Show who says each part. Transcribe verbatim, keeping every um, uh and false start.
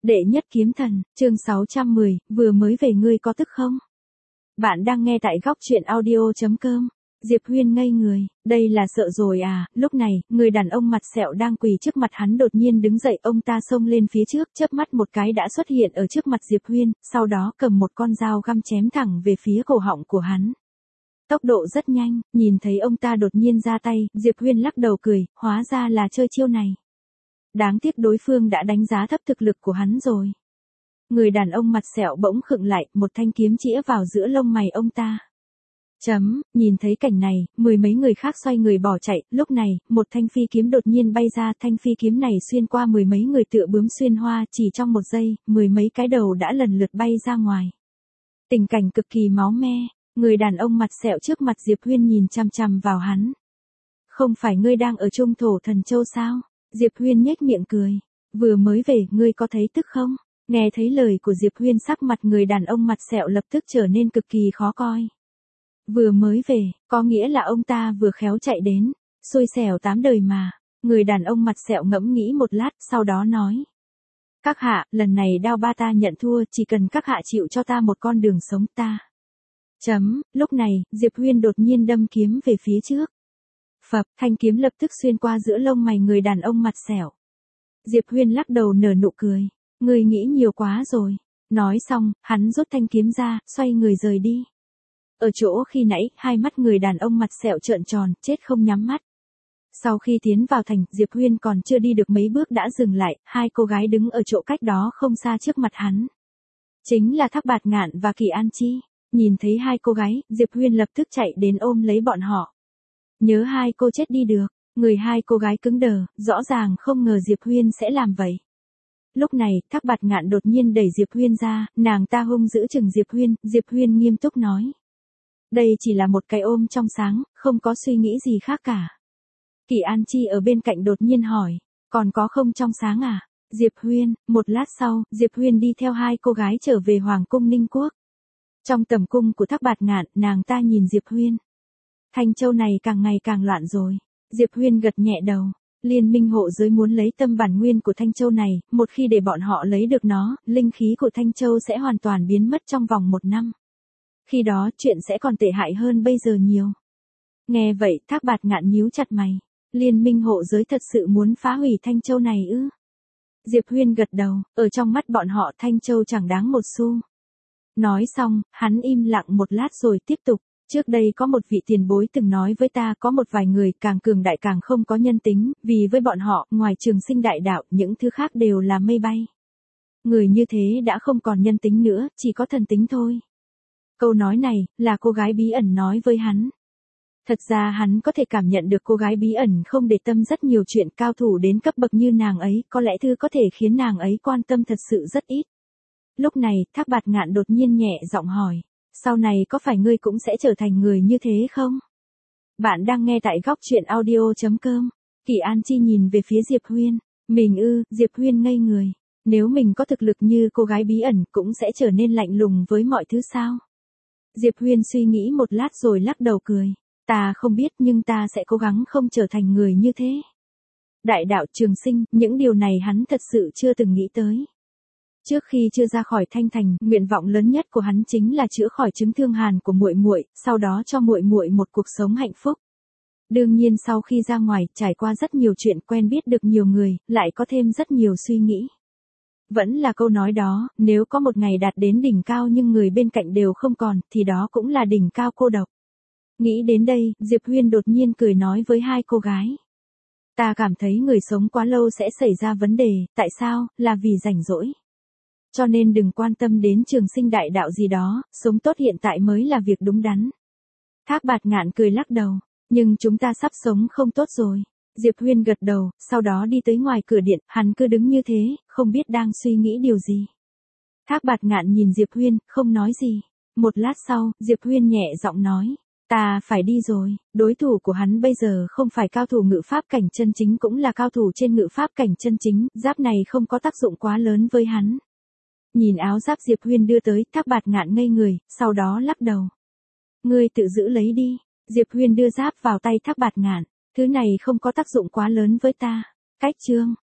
Speaker 1: Đệ nhất kiếm thần, chương sáu trăm mười, vừa mới về ngươi có tức không? Bạn đang nghe tại góc truyện audio chấm com. Diệp Huyên ngây người, đây là sợ rồi à, lúc này, người đàn ông mặt sẹo đang quỳ trước mặt hắn đột nhiên đứng dậy, ông ta xông lên phía trước, chớp mắt một cái đã xuất hiện ở trước mặt Diệp Huyên, sau đó cầm một con dao găm chém thẳng về phía cổ họng của hắn. Tốc độ rất nhanh, nhìn thấy ông ta đột nhiên ra tay, Diệp Huyên lắc đầu cười, hóa ra là chơi chiêu này. Đáng tiếc đối phương đã đánh giá thấp thực lực của hắn rồi. Người đàn ông mặt sẹo bỗng khựng lại, một thanh kiếm chĩa vào giữa lông mày ông ta. Chấm, nhìn thấy cảnh này, mười mấy người khác xoay người bỏ chạy, lúc này, một thanh phi kiếm đột nhiên bay ra, thanh phi kiếm này xuyên qua mười mấy người tựa bướm xuyên hoa, chỉ trong một giây, mười mấy cái đầu đã lần lượt bay ra ngoài. Tình cảnh cực kỳ máu me, người đàn ông mặt sẹo trước mặt Diệp Huyên nhìn chằm chằm vào hắn. Không phải ngươi đang ở Trung Thổ Thần Châu sao? Diệp Huyên nhếch miệng cười. Vừa mới về, ngươi có thấy tức không? Nghe thấy lời của Diệp Huyên, sắc mặt người đàn ông mặt sẹo lập tức trở nên cực kỳ khó coi. Vừa mới về, có nghĩa là ông ta vừa khéo chạy đến, xui xẻo tám đời mà. Người đàn ông mặt sẹo ngẫm nghĩ một lát, sau đó nói. Các hạ, lần này Đao Ba ta nhận thua, chỉ cần các hạ chịu cho ta một con đường sống ta. Chấm, lúc này, Diệp Huyên đột nhiên đâm kiếm về phía trước. Phập, thanh kiếm lập tức xuyên qua giữa lông mày người đàn ông mặt sẹo. Diệp Huyên lắc đầu nở nụ cười. Ngươi nghĩ nhiều quá rồi. Nói xong, hắn rút thanh kiếm ra, xoay người rời đi. Ở chỗ khi nãy, hai mắt người đàn ông mặt sẹo trợn tròn, chết không nhắm mắt. Sau khi tiến vào thành, Diệp Huyên còn chưa đi được mấy bước đã dừng lại, hai cô gái đứng ở chỗ cách đó không xa trước mặt hắn. Chính là Thác Bạt Ngạn và Kỳ An Chi. Nhìn thấy hai cô gái, Diệp Huyên lập tức chạy đến ôm lấy bọn họ. Nhớ hai cô chết đi được, người hai cô gái cứng đờ, rõ ràng không ngờ Diệp Huyên sẽ làm vậy. Lúc này, Thác Bạt Ngạn đột nhiên đẩy Diệp Huyên ra, nàng ta hung dữ chừng Diệp Huyên, Diệp Huyên nghiêm túc nói. Đây chỉ là một cái ôm trong sáng, không có suy nghĩ gì khác cả. Kỳ An Chi ở bên cạnh đột nhiên hỏi, còn có không trong sáng à? Diệp Huyên, một lát sau, Diệp Huyên đi theo hai cô gái trở về Hoàng cung Ninh Quốc. Trong tầm cung của Thác Bạt Ngạn, nàng ta nhìn Diệp Huyên. Thanh Châu này càng ngày càng loạn rồi. Diệp Huyên gật nhẹ đầu. Liên minh hộ giới muốn lấy tâm bản nguyên của Thanh Châu này, một khi để bọn họ lấy được nó, linh khí của Thanh Châu sẽ hoàn toàn biến mất trong vòng một năm. Khi đó, chuyện sẽ còn tệ hại hơn bây giờ nhiều. Nghe vậy, Thác Bạt Ngạn nhíu chặt mày. Liên minh hộ giới thật sự muốn phá hủy Thanh Châu này ư? Diệp Huyên gật đầu, ở trong mắt bọn họ Thanh Châu chẳng đáng một xu. Nói xong, hắn im lặng một lát rồi tiếp tục. Trước đây có một vị tiền bối từng nói với ta, có một vài người càng cường đại càng không có nhân tính, vì với bọn họ, ngoài trường sinh đại đạo, những thứ khác đều là mây bay. Người như thế đã không còn nhân tính nữa, chỉ có thần tính thôi. Câu nói này, là cô gái bí ẩn nói với hắn. Thật ra hắn có thể cảm nhận được cô gái bí ẩn không để tâm rất nhiều chuyện, cao thủ đến cấp bậc như nàng ấy, có lẽ thứ có thể khiến nàng ấy quan tâm thật sự rất ít. Lúc này, Thác Bạt Ngạn đột nhiên nhẹ giọng hỏi. Sau này có phải ngươi cũng sẽ trở thành người như thế không? Bạn đang nghe tại góc truyện audio chấm com. Kỳ An Chi nhìn về phía Diệp Huyên. Mình ư, Diệp Huyên ngây người. Nếu mình có thực lực như cô gái bí ẩn cũng sẽ trở nên lạnh lùng với mọi thứ sao? Diệp Huyên suy nghĩ một lát rồi lắc đầu cười. Ta không biết nhưng ta sẽ cố gắng không trở thành người như thế. Đại đạo trường sinh, những điều này hắn thật sự chưa từng nghĩ tới. Trước khi chưa ra khỏi Thanh Thành, nguyện vọng lớn nhất của hắn chính là chữa khỏi chứng thương hàn của muội muội, sau đó cho muội muội một cuộc sống hạnh phúc. Đương nhiên sau khi ra ngoài, trải qua rất nhiều chuyện, quen biết được nhiều người, lại có thêm rất nhiều suy nghĩ. Vẫn là câu nói đó, nếu có một ngày đạt đến đỉnh cao nhưng người bên cạnh đều không còn, thì đó cũng là đỉnh cao cô độc. Nghĩ đến đây, Diệp Huyên đột nhiên cười nói với hai cô gái. Ta cảm thấy người sống quá lâu sẽ xảy ra vấn đề, tại sao, là vì rảnh rỗi. Cho nên đừng quan tâm đến trường sinh đại đạo gì đó, sống tốt hiện tại mới là việc đúng đắn. Thác Bạt Ngạn cười lắc đầu, nhưng chúng ta sắp sống không tốt rồi. Diệp Huyên gật đầu, sau đó đi tới ngoài cửa điện, hắn cứ đứng như thế, không biết đang suy nghĩ điều gì. Thác Bạt Ngạn nhìn Diệp Huyên, không nói gì. Một lát sau, Diệp Huyên nhẹ giọng nói, ta phải đi rồi, đối thủ của hắn bây giờ không phải cao thủ ngự pháp cảnh chân chính cũng là cao thủ trên ngự pháp cảnh chân chính, giáp này không có tác dụng quá lớn với hắn. Nhìn áo giáp Diệp Huyên đưa tới, Thác Bạt Ngạn ngây người, sau đó lắc đầu. Ngươi tự giữ lấy đi. Diệp Huyên đưa giáp vào tay Thác Bạt Ngạn. Thứ này không có tác dụng quá lớn với ta. Cách chương.